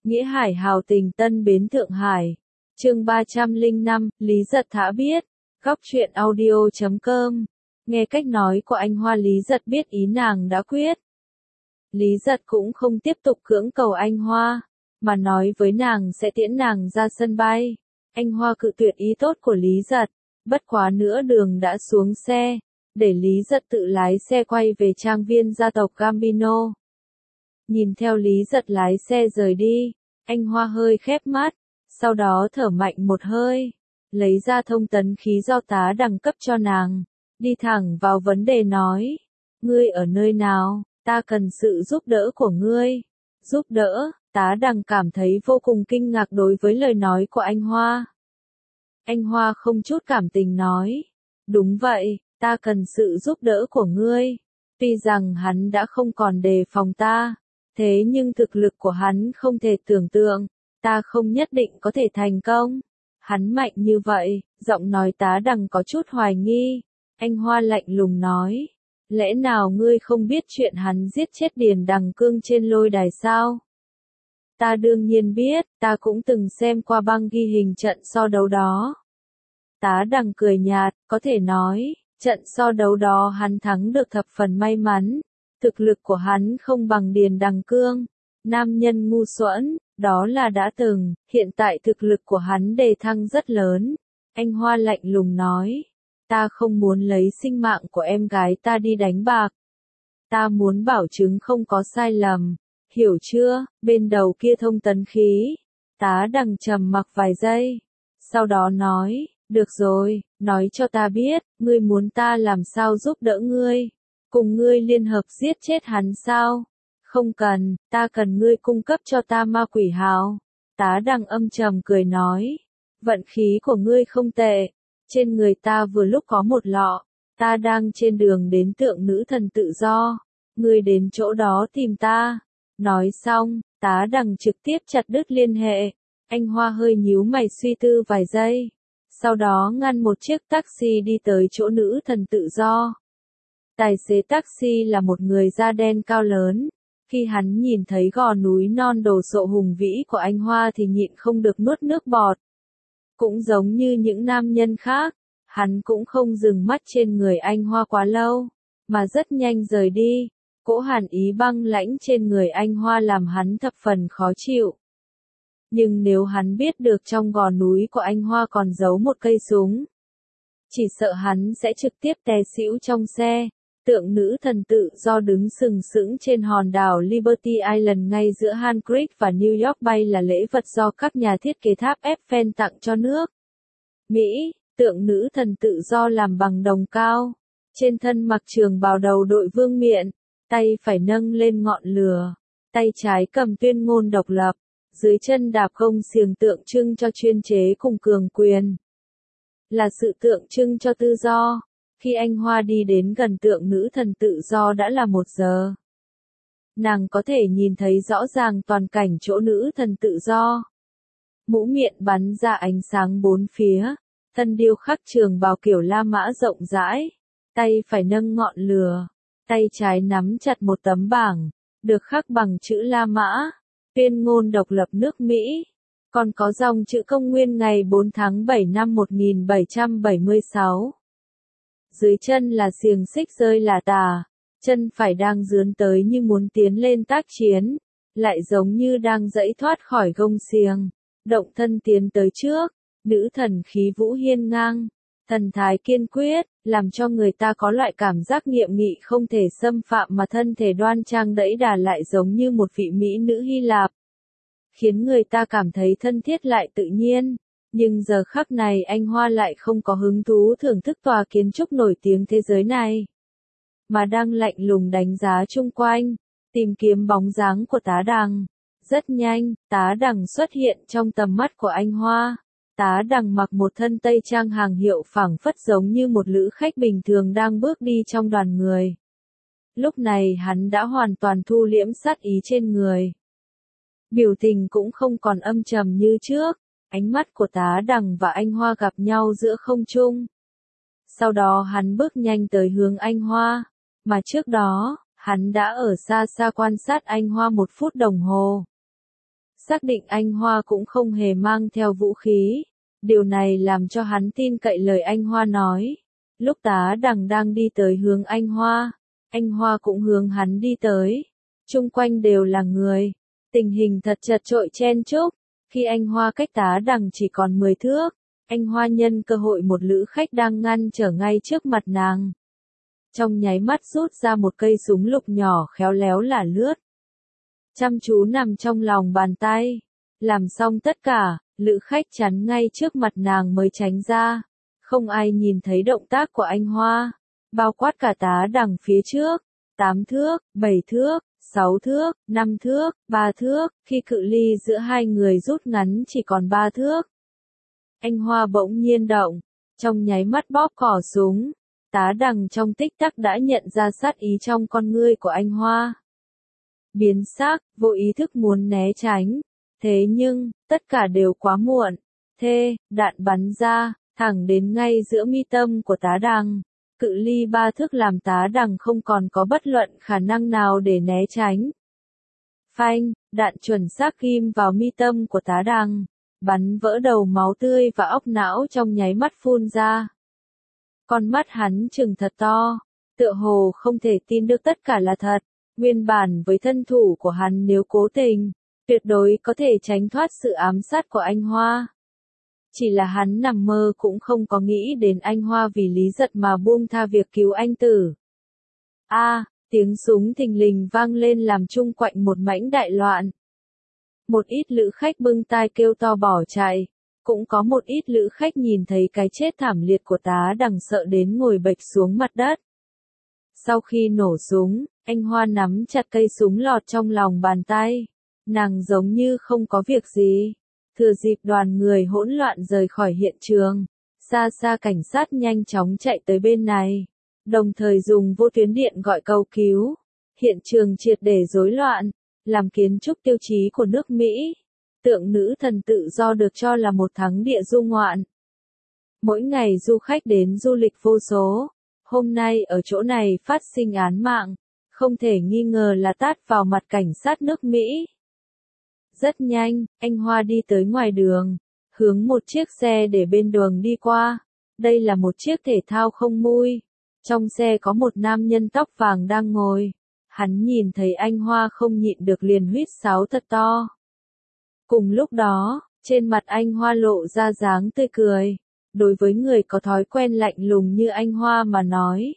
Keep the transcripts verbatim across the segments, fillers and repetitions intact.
Nghĩa Hải hào tình Tân Bến Thượng Hải. Chương ba trăm lẻ năm, Lý Giật Thả biết. Góc truyện audio chấm com. Nghe cách nói của anh Hoa, Lý Giật biết ý nàng đã quyết. Lý Giật cũng không tiếp tục cưỡng cầu anh Hoa, mà nói với nàng sẽ tiễn nàng ra sân bay. Anh Hoa cự tuyệt ý tốt của Lý Giật, bất quá nửa đường đã xuống xe, để Lý Giật tự lái xe quay về trang viên gia tộc Gambino. Nhìn theo Lý Giật lái xe rời đi, anh Hoa hơi khép mắt, sau đó thở mạnh một hơi, lấy ra thông tấn khí do tá đằng cấp cho nàng, đi thẳng vào vấn đề nói, ngươi ở nơi nào, ta cần sự giúp đỡ của ngươi. Giúp đỡ, tá đằng cảm thấy vô cùng kinh ngạc đối với lời nói của anh Hoa. Anh Hoa không chút cảm tình nói, đúng vậy, ta cần sự giúp đỡ của ngươi. Tuy rằng hắn đã không còn đề phòng ta, thế nhưng thực lực của hắn không thể tưởng tượng, ta không nhất định có thể thành công. Hắn mạnh như vậy, giọng nói tá đằng có chút hoài nghi. Anh Hoa lạnh lùng nói, lẽ nào ngươi không biết chuyện hắn giết chết Điền Đằng Cương trên lôi đài sao? Ta đương nhiên biết, ta cũng từng xem qua băng ghi hình trận so đấu đó. Tá đằng cười nhạt, có thể nói, trận so đấu đó hắn thắng được thập phần may mắn. Thực lực của hắn không bằng Điền Đằng Cương, nam nhân ngu xuẩn, đó là đã từng, hiện tại thực lực của hắn đề thăng rất lớn. Anh Hoa lạnh lùng nói, ta không muốn lấy sinh mạng của em gái ta đi đánh bạc. Ta muốn bảo chứng không có sai lầm, hiểu chưa? Bên đầu kia thông tấn khí, tá đằng trầm mặc vài giây, sau đó nói, được rồi, nói cho ta biết, ngươi muốn ta làm sao giúp đỡ ngươi? Cùng ngươi liên hợp giết chết hắn sao? Không cần, ta cần ngươi cung cấp cho ta ma quỷ hào. Tá đằng âm trầm cười nói, vận khí của ngươi không tệ, trên người ta vừa lúc có một lọ, ta đang trên đường đến tượng nữ thần tự do, ngươi đến chỗ đó tìm ta. Nói xong, tá đằng trực tiếp chặt đứt liên hệ. Anh Hoa hơi nhíu mày suy tư vài giây, sau đó ngăn một chiếc taxi đi tới chỗ nữ thần tự do. Tài xế taxi là một người da đen cao lớn. Khi hắn nhìn thấy gò núi non đồ sộ hùng vĩ của anh Hoa thì nhịn không được nuốt nước bọt. Cũng giống như những nam nhân khác, hắn cũng không dừng mắt trên người anh Hoa quá lâu, mà rất nhanh rời đi. Cỗ hàn ý băng lãnh trên người anh Hoa làm hắn thập phần khó chịu. Nhưng nếu hắn biết được trong gò núi của anh Hoa còn giấu một cây súng, chỉ sợ hắn sẽ trực tiếp té xỉu trong xe. Tượng nữ thần tự do đứng sừng sững trên hòn đảo Liberty Island ngay giữa Han Creek và New York Bay là lễ vật do các nhà thiết kế tháp Eiffel tặng cho nước Mỹ. Tượng nữ thần tự do làm bằng đồng cao, trên thân mặc trường bào đầu đội vương miện, tay phải nâng lên ngọn lửa, tay trái cầm tuyên ngôn độc lập, dưới chân đạp gông xiềng tượng trưng cho chuyên chế cùng cường quyền. Là sự tượng trưng cho tự do. Khi anh Hoa đi đến gần tượng nữ thần tự do đã là một giờ. Nàng có thể nhìn thấy rõ ràng toàn cảnh chỗ nữ thần tự do. Mũ miệng bắn ra ánh sáng bốn phía, thân điêu khắc trường bào kiểu La Mã rộng rãi, tay phải nâng ngọn lửa, tay trái nắm chặt một tấm bảng, được khắc bằng chữ La Mã, tuyên ngôn độc lập nước Mỹ. Còn có dòng chữ công nguyên ngày bốn tháng bảy năm một nghìn bảy trăm bảy mươi sáu. Dưới chân là xiềng xích rơi lả tả, chân phải đang dướn tới như muốn tiến lên tác chiến, lại giống như đang giãy thoát khỏi gông xiềng, động thân tiến tới trước. Nữ thần khí vũ hiên ngang, thần thái kiên quyết, làm cho người ta có loại cảm giác nghiêm nghị không thể xâm phạm mà thân thể đoan trang đẫy đà lại giống như một vị mỹ nữ Hy Lạp, khiến người ta cảm thấy thân thiết lại tự nhiên. Nhưng giờ khắc này anh Hoa lại không có hứng thú thưởng thức tòa kiến trúc nổi tiếng thế giới này, mà đang lạnh lùng đánh giá chung quanh, tìm kiếm bóng dáng của tá đằng. Rất nhanh, tá đằng xuất hiện trong tầm mắt của anh Hoa. Tá đằng mặc một thân tây trang hàng hiệu phảng phất giống như một lữ khách bình thường đang bước đi trong đoàn người. Lúc này hắn đã hoàn toàn thu liễm sát ý trên người. Biểu tình cũng không còn âm trầm như trước. Ánh mắt của tá đằng và anh Hoa gặp nhau giữa không trung. Sau đó hắn bước nhanh tới hướng anh Hoa, mà trước đó, hắn đã ở xa xa quan sát anh Hoa một phút đồng hồ. xác định anh Hoa cũng không hề mang theo vũ khí. Điều này làm cho hắn tin cậy lời anh Hoa nói. Lúc Tá Đằng đang đi tới hướng anh Hoa, anh Hoa cũng hướng hắn đi tới. Chung quanh đều là người. Tình hình thật chật chội chen chúc. Khi anh Hoa cách Tá Đằng chỉ còn mười thước, anh Hoa nhân cơ hội một lữ khách đang ngăn trở ngay trước mặt nàng. Trong nháy mắt rút ra một cây súng lục nhỏ khéo léo là lướt. Chăm chú nằm trong lòng bàn tay. Làm xong tất cả, lữ khách chắn ngay trước mặt nàng mới tránh ra. Không ai nhìn thấy động tác của anh Hoa. Bao quát cả Tá Đằng phía trước. Tám thước, bảy thước, sáu thước, năm thước, ba thước. Khi cự ly giữa hai người rút ngắn chỉ còn ba thước. Anh Hoa bỗng nhiên động. Trong nháy mắt bóp cò súng. Tá Đằng trong tích tắc đã nhận ra sát ý trong con ngươi của anh Hoa. Biến sắc, vô ý thức muốn né tránh. Thế nhưng, tất cả đều quá muộn. Thê, đạn bắn ra, thẳng đến ngay giữa mi tâm của Tá Đằng. Cự ly ba thước làm Tá Đằng không còn có bất luận khả năng nào để né tránh. Phanh, đạn chuẩn xác ghim vào mi tâm của Tá Đằng. Bắn vỡ đầu, máu tươi và óc não trong nháy mắt phun ra. Con mắt hắn trừng thật to, tựa hồ không thể tin được tất cả là thật. Nguyên bản với thân thủ của hắn nếu cố tình, tuyệt đối có thể tránh thoát sự ám sát của anh Hoa. Chỉ là hắn nằm mơ cũng không có nghĩ đến anh Hoa vì Lý Giật mà buông tha việc cứu anh tử. A, à, tiếng súng thình lình vang lên làm chung quanh một mảnh đại loạn. Một ít lữ khách bưng tai kêu to bỏ chạy. Cũng có một ít lữ khách nhìn thấy cái chết thảm liệt của Tá Đằng sợ đến ngồi bệt xuống mặt đất. Sau khi nổ súng, anh Hoa nắm chặt cây súng lọt trong lòng bàn tay. Nàng giống như không có việc gì. Thừa dịp đoàn người hỗn loạn rời khỏi hiện trường. Xa xa cảnh sát nhanh chóng chạy tới bên này. Đồng thời dùng vô tuyến điện gọi cầu cứu. Hiện trường triệt để rối loạn. Làm kiến trúc tiêu chí của nước Mỹ. Tượng nữ thần tự do được cho là một thắng địa du ngoạn. Mỗi ngày du khách đến du lịch vô số. Hôm nay ở chỗ này phát sinh án mạng. Không thể nghi ngờ là tát vào mặt cảnh sát nước Mỹ. Rất nhanh, anh Hoa đi tới ngoài đường. Hướng một chiếc xe để bên đường đi qua. Đây là một chiếc thể thao không mui. Trong xe có một nam nhân tóc vàng đang ngồi. Hắn nhìn thấy anh Hoa không nhịn được liền huýt sáo thật to. Cùng lúc đó, trên mặt anh Hoa lộ ra dáng tươi cười. Đối với người có thói quen lạnh lùng như anh Hoa mà nói.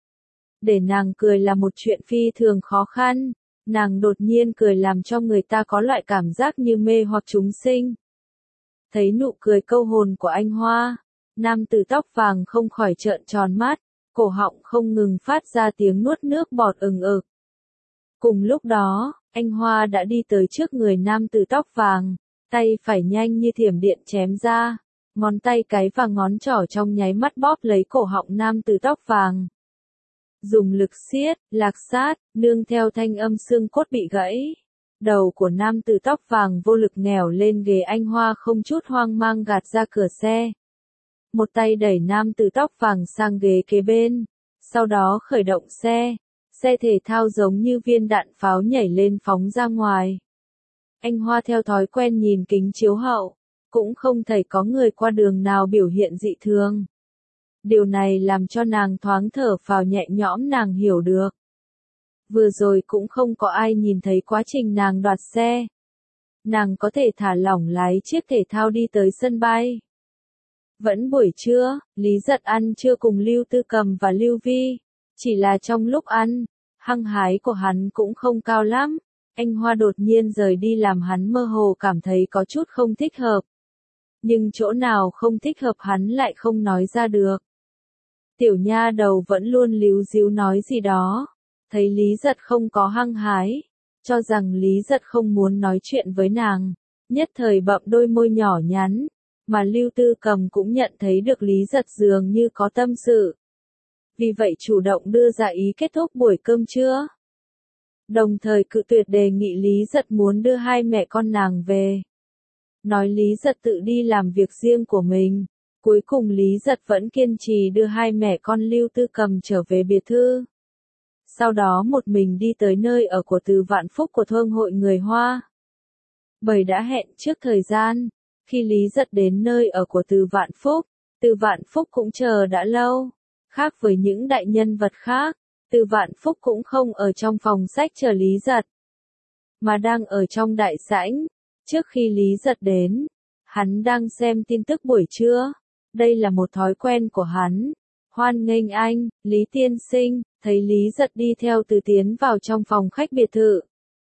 Để nàng cười là một chuyện phi thường khó khăn. Nàng đột nhiên cười làm cho người ta có loại cảm giác như mê hoặc chúng sinh. Thấy nụ cười câu hồn của anh Hoa, nam tử tóc vàng không khỏi trợn tròn mắt, cổ họng không ngừng phát ra tiếng nuốt nước bọt ừng ực. Cùng lúc đó, anh Hoa đã đi tới trước người nam tử tóc vàng, tay phải nhanh như thiểm điện chém ra, ngón tay cái và ngón trỏ trong nháy mắt bóp lấy cổ họng nam tử tóc vàng. Dùng lực siết, lạc sát, nương theo thanh âm xương cốt bị gãy. Đầu của nam tử tóc vàng vô lực nghèo lên ghế anh Hoa không chút hoang mang gạt ra cửa xe. Một tay đẩy nam tử tóc vàng sang ghế kế bên. Sau đó khởi động xe. Xe thể thao giống như viên đạn pháo nhảy lên phóng ra ngoài. Anh Hoa theo thói quen nhìn kính chiếu hậu. Cũng không thấy có người qua đường nào biểu hiện dị thường. Điều này làm cho nàng thoáng thở phào nhẹ nhõm, nàng hiểu được. Vừa rồi cũng không có ai nhìn thấy quá trình nàng đoạt xe. Nàng có thể thả lỏng lái chiếc thể thao đi tới sân bay. Vẫn buổi trưa, Lý Giật ăn trưa cùng Lưu Tư Cầm và Lưu Vi. Chỉ là trong lúc ăn, hăng hái của hắn cũng không cao lắm. Anh Hoa đột nhiên rời đi làm hắn mơ hồ cảm thấy có chút không thích hợp. Nhưng chỗ nào không thích hợp hắn lại không nói ra được. Tiểu nha đầu vẫn luôn líu díu nói gì đó. Thấy Lý Giật không có hăng hái. Cho rằng Lý Giật không muốn nói chuyện với nàng. Nhất thời bậm đôi môi nhỏ nhắn. Mà Lưu Tư Cầm cũng nhận thấy được Lý Giật dường như có tâm sự. Vì vậy chủ động đưa ra ý kết thúc buổi cơm trưa. Đồng thời cự tuyệt đề nghị Lý Giật muốn đưa hai mẹ con nàng về. Nói Lý Giật tự đi làm việc riêng của mình. Cuối cùng Lý Giật vẫn kiên trì đưa hai mẹ con Lưu Tư Cầm trở về biệt thự. Sau đó một mình đi tới nơi ở của Từ Vạn Phúc của thương hội người Hoa. Bởi đã hẹn trước thời gian, khi Lý Giật đến nơi ở của Từ Vạn Phúc, Từ Vạn Phúc cũng chờ đã lâu. Khác với những đại nhân vật khác, Từ Vạn Phúc cũng không ở trong phòng sách chờ Lý Giật, mà đang ở trong đại sảnh. Trước khi Lý Giật đến, hắn đang xem tin tức buổi trưa. Đây là một thói quen của hắn. Hoan nghênh anh, Lý tiên sinh. Thấy Lý Giật đi theo Từ tiến vào trong phòng khách biệt thự,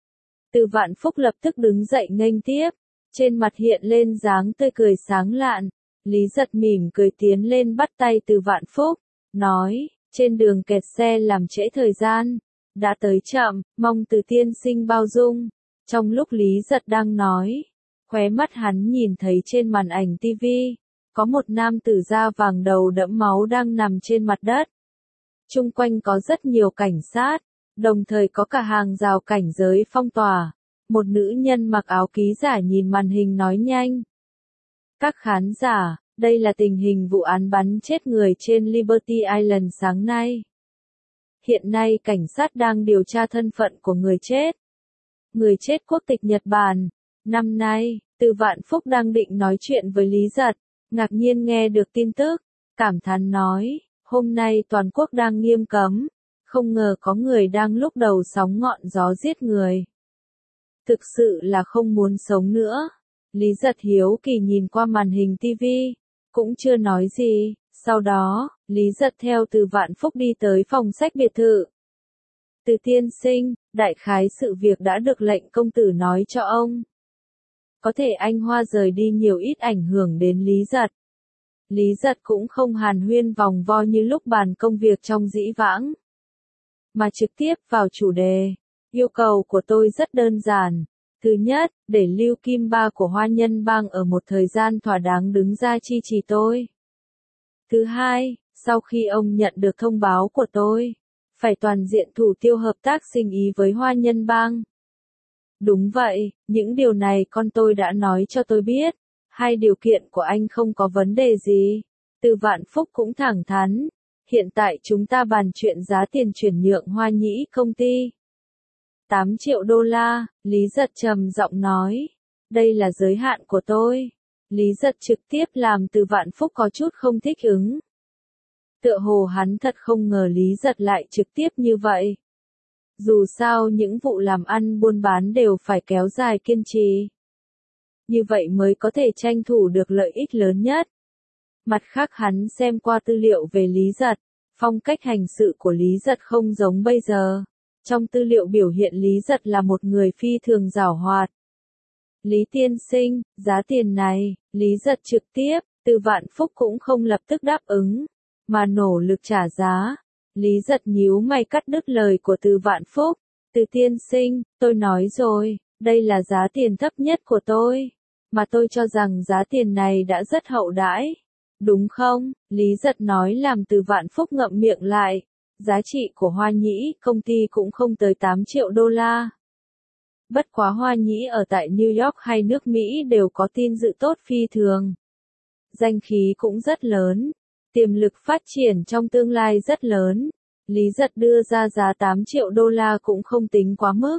Từ Vạn Phúc lập tức đứng dậy nghênh tiếp, trên mặt hiện lên dáng tươi cười sáng lạn. Lý Giật mỉm cười tiến lên bắt tay Từ Vạn Phúc, nói, trên đường kẹt xe làm trễ thời gian, đã tới chậm, mong Từ tiên sinh bao dung. Trong lúc Lý Giật đang nói, khóe mắt hắn nhìn thấy trên màn ảnh tivi, có một nam tử da vàng đầu đẫm máu đang nằm trên mặt đất. Chung quanh có rất nhiều cảnh sát, đồng thời có cả hàng rào cảnh giới phong tỏa. Một nữ nhân mặc áo ký giả nhìn màn hình nói nhanh. Các khán giả, đây là tình hình vụ án bắn chết người trên Liberty Island sáng nay. Hiện nay cảnh sát đang điều tra thân phận của người chết. Người chết quốc tịch Nhật Bản. Năm nay, Từ Vạn Phúc đang định nói chuyện với Lý Giật, ngạc nhiên nghe được tin tức, cảm thán nói, hôm nay toàn quốc đang nghiêm cấm, không ngờ có người đang lúc đầu sóng ngọn gió giết người. Thực sự là không muốn sống nữa. Lý Giật hiếu kỳ nhìn qua màn hình tivi, cũng chưa nói gì. Sau đó, Lý Giật theo Từ Vạn Phúc đi tới phòng sách biệt thự. Từ tiên sinh, đại khái sự việc đã được lệnh công tử nói cho ông. Có thể anh Hoa rời đi nhiều ít ảnh hưởng đến Lý Giật. Lý Giật cũng không hàn huyên vòng vo như lúc bàn công việc trong dĩ vãng, mà trực tiếp vào chủ đề. Yêu cầu của tôi rất đơn giản. Thứ nhất, để Lưu Kim Ba của Hoa Nhân Bang ở một thời gian thỏa đáng đứng ra chi trì tôi. Thứ hai, sau khi ông nhận được thông báo của tôi, phải toàn diện thủ tiêu hợp tác sinh ý với Hoa Nhân Bang. Đúng vậy, những điều này con tôi đã nói cho tôi biết. Hai điều kiện của anh không có vấn đề gì. Từ Vạn Phúc cũng thẳng thắn. Hiện tại chúng ta bàn chuyện giá tiền chuyển nhượng Hoa Nhĩ công ty. tám triệu đô la, Lý Giật trầm giọng nói. Đây là giới hạn của tôi. Lý Giật trực tiếp làm Từ Vạn Phúc có chút không thích ứng. Tựa hồ hắn thật không ngờ Lý Giật lại trực tiếp như vậy. Dù sao những vụ làm ăn buôn bán đều phải kéo dài kiên trì. Như vậy mới có thể tranh thủ được lợi ích lớn nhất. Mặt khác hắn xem qua tư liệu về Lý Giật, phong cách hành sự của Lý Giật không giống bây giờ. Trong tư liệu biểu hiện Lý Giật là một người phi thường giảo hoạt. Lý tiên sinh, giá tiền này, Lý Giật trực tiếp, Từ Vạn Phúc cũng không lập tức đáp ứng, mà nỗ lực trả giá. Lý Giật nhíu mày cắt đứt lời của Từ Vạn Phúc. Từ tiên sinh, tôi nói rồi, đây là giá tiền thấp nhất của tôi, mà tôi cho rằng giá tiền này đã rất hậu đãi. Đúng không? Lý Giật nói làm Từ Vạn Phúc ngậm miệng lại. Giá trị của Hoa Nhĩ công ty cũng không tới tám triệu đô la. Bất quá Hoa Nhĩ ở tại New York hay nước Mỹ đều có tin dự tốt phi thường. Danh khí cũng rất lớn. Tiềm lực phát triển trong tương lai rất lớn. Lý Giật đưa ra giá tám triệu đô la cũng không tính quá mức.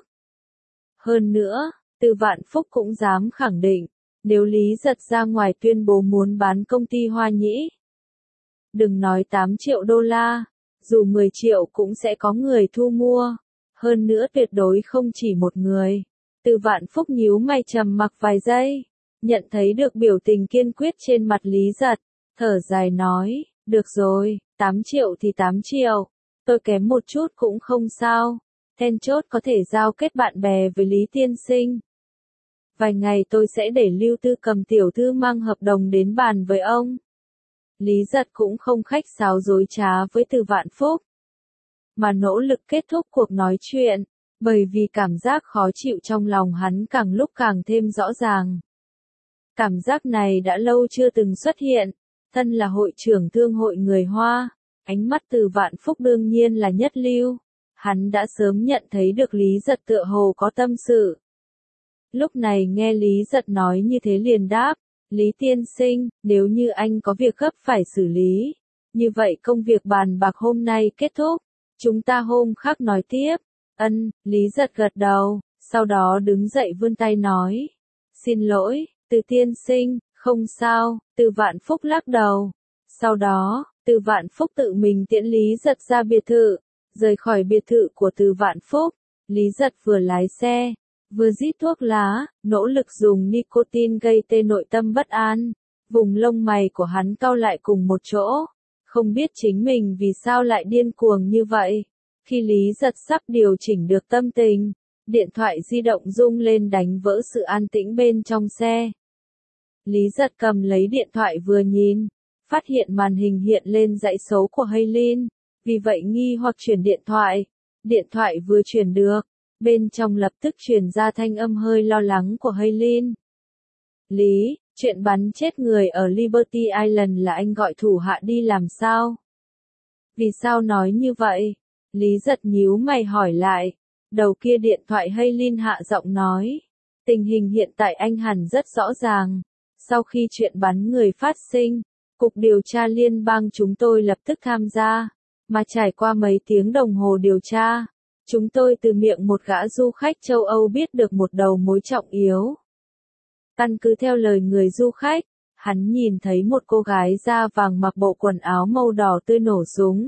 Hơn nữa, Từ Vạn Phúc cũng dám khẳng định, nếu Lý Giật ra ngoài tuyên bố muốn bán công ty Hoa Nhĩ, đừng nói tám triệu đô la, dù mười triệu cũng sẽ có người thu mua. Hơn nữa tuyệt đối không chỉ một người. Từ Vạn Phúc nhíu mày trầm mặc vài giây, nhận thấy được biểu tình kiên quyết trên mặt Lý Giật, thở dài nói, được rồi, tám triệu thì tám triệu, tôi kém một chút cũng không sao, then chốt có thể giao kết bạn bè với Lý tiên sinh. Vài ngày tôi sẽ để Lưu Tư Cầm tiểu thư mang hợp đồng đến bàn với ông. Lý Giật cũng không khách sáo dối trá với Từ Vạn Phúc, mà nỗ lực kết thúc cuộc nói chuyện, bởi vì cảm giác khó chịu trong lòng hắn càng lúc càng thêm rõ ràng. Cảm giác này đã lâu chưa từng xuất hiện. Thân là hội trưởng thương hội người Hoa, ánh mắt Từ Vạn Phúc đương nhiên là nhất lưu. Hắn đã sớm nhận thấy được Lý Giật tựa hồ có tâm sự. Lúc này nghe Lý Giật nói như thế liền đáp, Lý tiên sinh, nếu như anh có việc gấp phải xử lý, như vậy công việc bàn bạc hôm nay kết thúc, chúng ta hôm khác nói tiếp. Ân, Lý Giật gật đầu, sau đó đứng dậy vươn tay nói, xin lỗi, Từ tiên sinh, không sao, Từ Vạn Phúc lắc đầu. Sau đó, Từ Vạn Phúc tự mình tiễn Lý Giật ra biệt thự, rời khỏi biệt thự của Từ Vạn Phúc. Lý Giật vừa lái xe, vừa rít thuốc lá, nỗ lực dùng nicotine gây tê nội tâm bất an. Vùng lông mày của hắn cau lại cùng một chỗ, không biết chính mình vì sao lại điên cuồng như vậy. Khi Lý Giật sắp điều chỉnh được tâm tình, điện thoại di động rung lên đánh vỡ sự an tĩnh bên trong xe. Lý Giật cầm lấy điện thoại vừa nhìn, phát hiện màn hình hiện lên dãy số của Haylin, vì vậy nghi hoặc chuyển điện thoại. Điện thoại vừa chuyển được, bên trong lập tức truyền ra thanh âm hơi lo lắng của Haylin. Lý, chuyện bắn chết người ở Liberty Island là anh gọi thủ hạ đi làm sao? Vì sao nói như vậy? Lý Giật nhíu mày hỏi lại. Đầu kia điện thoại Haylin hạ giọng nói. Tình hình hiện tại anh hẳn rất rõ ràng. Sau khi chuyện bắn người phát sinh, Cục Điều tra Liên bang chúng tôi lập tức tham gia. Mà trải qua mấy tiếng đồng hồ điều tra, chúng tôi từ miệng một gã du khách châu Âu biết được một đầu mối trọng yếu. Căn cứ theo lời người du khách, hắn nhìn thấy một cô gái da vàng mặc bộ quần áo màu đỏ tươi nổ súng.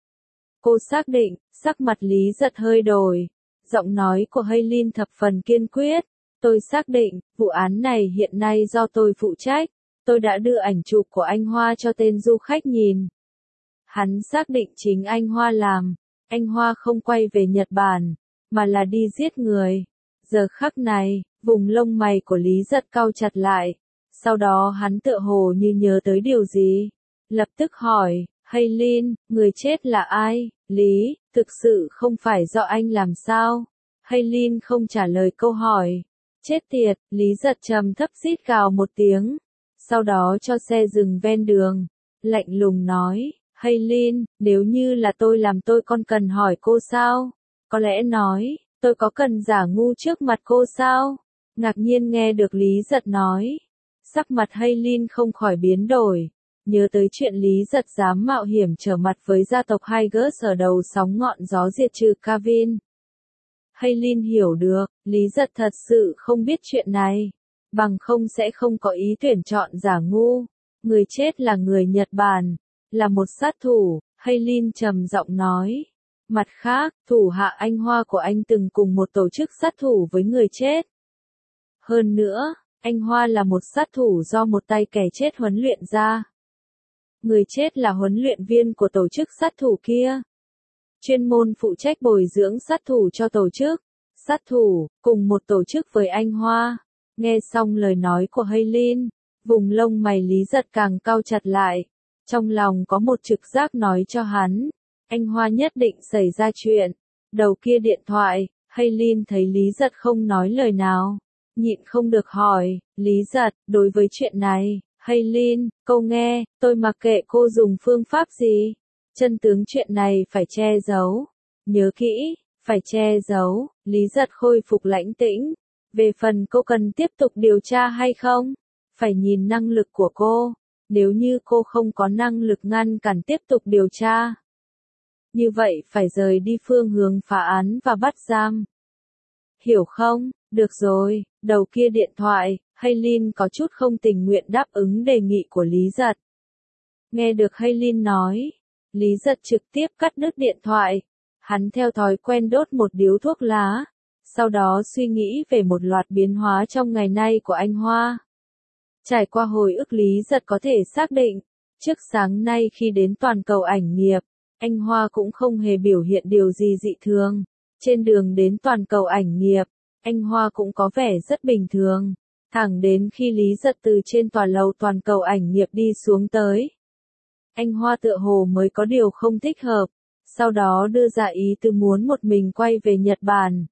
Cô xác định, sắc mặt Lý Giật hơi đổi. Giọng nói của Haylin thập phần kiên quyết. Tôi xác định, vụ án này hiện nay do tôi phụ trách. Tôi đã đưa ảnh chụp của anh Hoa cho tên du khách nhìn. Hắn xác định chính anh Hoa làm. Anh Hoa không quay về Nhật Bản, mà là đi giết người. Giờ khắc này, vùng lông mày của Lý Giật cau chặt lại. Sau đó hắn tựa hồ như nhớ tới điều gì. Lập tức hỏi, Haylin, người chết là ai? Lý, thực sự không phải do anh làm sao? Haylin không trả lời câu hỏi. Chết tiệt, Lý Giật trầm thấp rít gào một tiếng. Sau đó cho xe dừng ven đường. Lạnh lùng nói, Haylin, nếu như là tôi làm tôi còn cần hỏi cô sao? Có lẽ nói, tôi có cần giả ngu trước mặt cô sao? Ngạc nhiên nghe được Lý Giật nói. Sắc mặt Haylin không khỏi biến đổi. Nhớ tới chuyện Lý Giật dám mạo hiểm trở mặt với gia tộc Higgins ở đầu sóng ngọn gió diệt trừ Kevin. Haylin hiểu được, Lý Giật thật sự không biết chuyện này. Bằng không sẽ không có ý tuyển chọn giả ngu. Người chết là người Nhật Bản, là một sát thủ, Haylin trầm giọng nói. Mặt khác, thủ hạ anh Hoa của anh từng cùng một tổ chức sát thủ với người chết. Hơn nữa, anh Hoa là một sát thủ do một tay kẻ chết huấn luyện ra. Người chết là huấn luyện viên của tổ chức sát thủ kia. Chuyên môn phụ trách bồi dưỡng sát thủ cho tổ chức. Sát thủ, cùng một tổ chức với anh Hoa. Nghe xong lời nói của Haylin, vùng lông mày Lý Giật càng cau chặt lại. Trong lòng có một trực giác nói cho hắn, anh Hoa nhất định xảy ra chuyện. Đầu kia điện thoại, Haylin thấy Lý Giật không nói lời nào, nhịn không được hỏi, Lý Giật, đối với chuyện này, Haylin, câu nghe, tôi mặc kệ cô dùng phương pháp gì, chân tướng chuyện này phải che giấu. Nhớ kỹ, phải che giấu. Lý Giật khôi phục lãnh tĩnh. Về phần cô cần tiếp tục điều tra hay không, phải nhìn năng lực của cô. Nếu như cô không có năng lực ngăn cản tiếp tục điều tra, như vậy phải rời đi phương hướng phá án và bắt giam. Hiểu không? Được rồi. Đầu kia điện thoại, Haylin có chút không tình nguyện đáp ứng đề nghị của Lý Giật. Nghe được Haylin nói, Lý Giật trực tiếp cắt đứt điện thoại. Hắn theo thói quen đốt một điếu thuốc lá, sau đó suy nghĩ về một loạt biến hóa trong ngày nay của anh Hoa. Trải qua hồi ức Lý Giật có thể xác định, trước sáng nay khi đến toàn cầu ảnh nghiệp, anh Hoa cũng không hề biểu hiện điều gì dị thường. Trên đường đến toàn cầu ảnh nghiệp, anh Hoa cũng có vẻ rất bình thường. Thẳng đến khi Lý Giật từ trên tòa lầu toàn cầu ảnh nghiệp đi xuống tới. Anh Hoa tựa hồ mới có điều không thích hợp, sau đó đưa ra ý tư muốn một mình quay về Nhật Bản.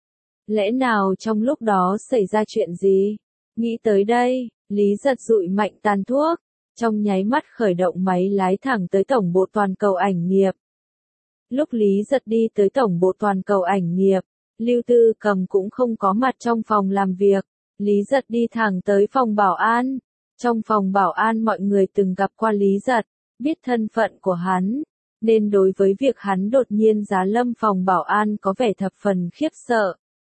Lẽ nào trong lúc đó xảy ra chuyện gì? Nghĩ tới đây, Lý Giật dụi mạnh tàn thuốc, trong nháy mắt khởi động máy lái thẳng tới tổng bộ toàn cầu ảnh nghiệp. Lúc Lý Giật đi tới tổng bộ toàn cầu ảnh nghiệp, Lưu Tư Cầm cũng không có mặt trong phòng làm việc. Lý Giật đi thẳng tới phòng bảo an. Trong phòng bảo an mọi người từng gặp qua Lý Giật, biết thân phận của hắn, nên đối với việc hắn đột nhiên giá lâm phòng bảo an có vẻ thập phần khiếp sợ.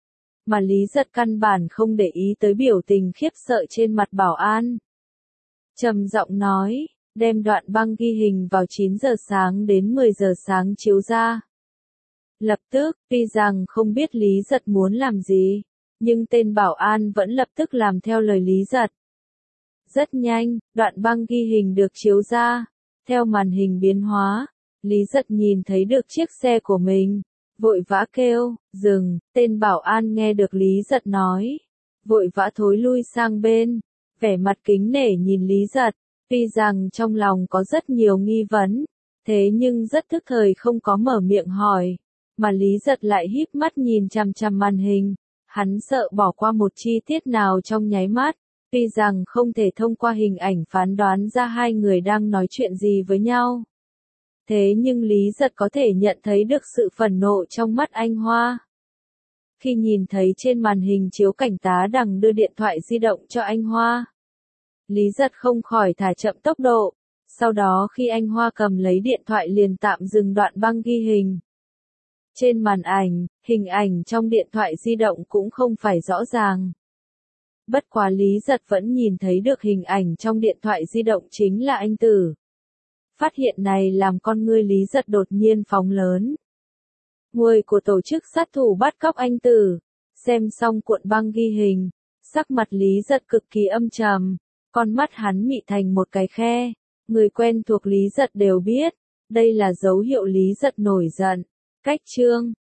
mà Lý Giật căn bản không để ý tới biểu tình khiếp sợ trên mặt bảo an. Trầm giọng nói, đem đoạn băng ghi hình vào chín giờ sáng đến mười giờ sáng chiếu ra. Lập tức, tuy rằng không biết Lý Giật muốn làm gì, nhưng tên bảo an vẫn lập tức làm theo lời Lý Giật. Rất nhanh, đoạn băng ghi hình được chiếu ra. Theo màn hình biến hóa, Lý Giật nhìn thấy được chiếc xe của mình. Vội vã kêu, dừng, tên bảo an nghe được Lý Giật nói. Vội vã thối lui sang bên, vẻ mặt kính nể nhìn Lý Giật. Tuy rằng trong lòng có rất nhiều nghi vấn, thế nhưng rất thức thời không có mở miệng hỏi. Mà Lý Giật lại híp mắt nhìn chằm chằm màn hình. Hắn sợ bỏ qua một chi tiết nào trong nháy mắt. Tuy rằng không thể thông qua hình ảnh phán đoán ra hai người đang nói chuyện gì với nhau. Thế nhưng Lý Giật có thể nhận thấy được sự phẫn nộ trong mắt anh Hoa. Khi nhìn thấy trên màn hình chiếu cảnh tá đằng đưa điện thoại di động cho anh Hoa, Lý Giật không khỏi thả chậm tốc độ. Sau đó khi anh Hoa cầm lấy điện thoại liền tạm dừng đoạn băng ghi hình. Trên màn ảnh, hình ảnh trong điện thoại di động cũng không phải rõ ràng. Bất quá Lý Giật vẫn nhìn thấy được hình ảnh trong điện thoại di động chính là anh Tử. Phát hiện này làm con ngươi Lý Giật đột nhiên phóng lớn. Người của tổ chức sát thủ bắt cóc anh Tử. Xem xong cuộn băng ghi hình, sắc mặt Lý Giật cực kỳ âm trầm, con mắt hắn mị thành một cái khe. Người quen thuộc Lý Giật đều biết, đây là dấu hiệu Lý Giật nổi giận. Cách chương